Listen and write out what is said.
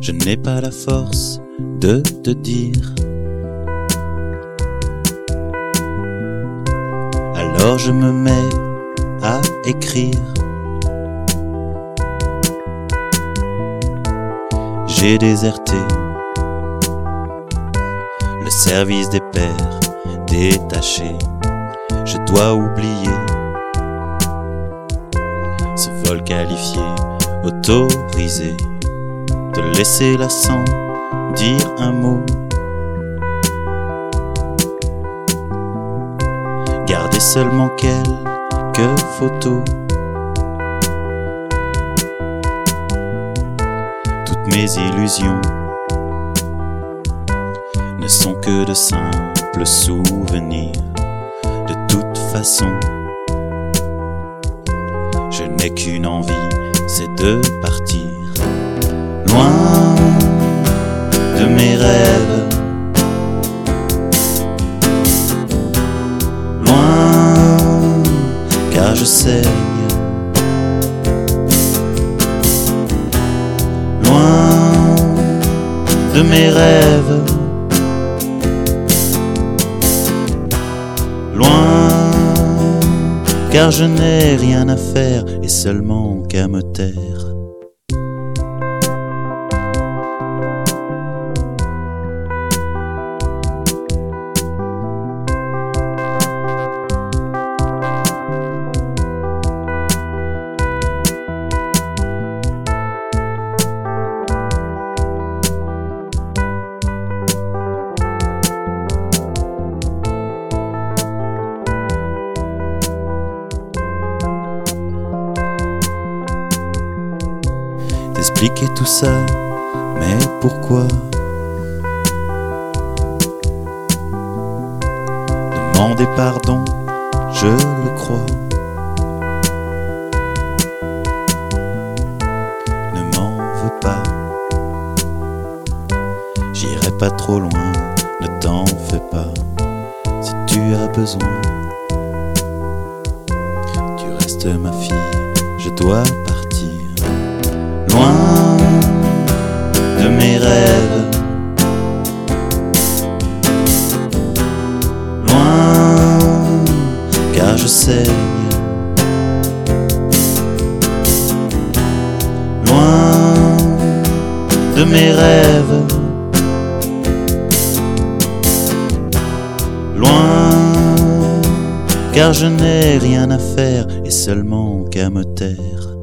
je n'ai pas la force de te dire. Alors je me mets à écrire. J'ai déserté le service des pères, détaché. Je dois oublier ce vol qualifié, autorisé, te laisser là sans dire un mot. Garder seulement quelques photos. Toutes mes illusions ne sont que de simples souvenirs. De toute façon, je n'ai qu'une envie, c'est de partir. Loin de mes rêves, loin car je saigne, loin de mes rêves, loin car je n'ai rien à faire et seulement qu'à me taire. T'expliquer tout ça, mais pourquoi? Demander pardon, je le crois. Ne m'en veux pas, j'irai pas trop loin, ne t'en fais pas. Si tu as besoin, tu restes ma fille, je dois partir. Loin de mes rêves, loin car je saigne, loin de mes rêves, loin car je n'ai rien à faire et seulement qu'à me taire.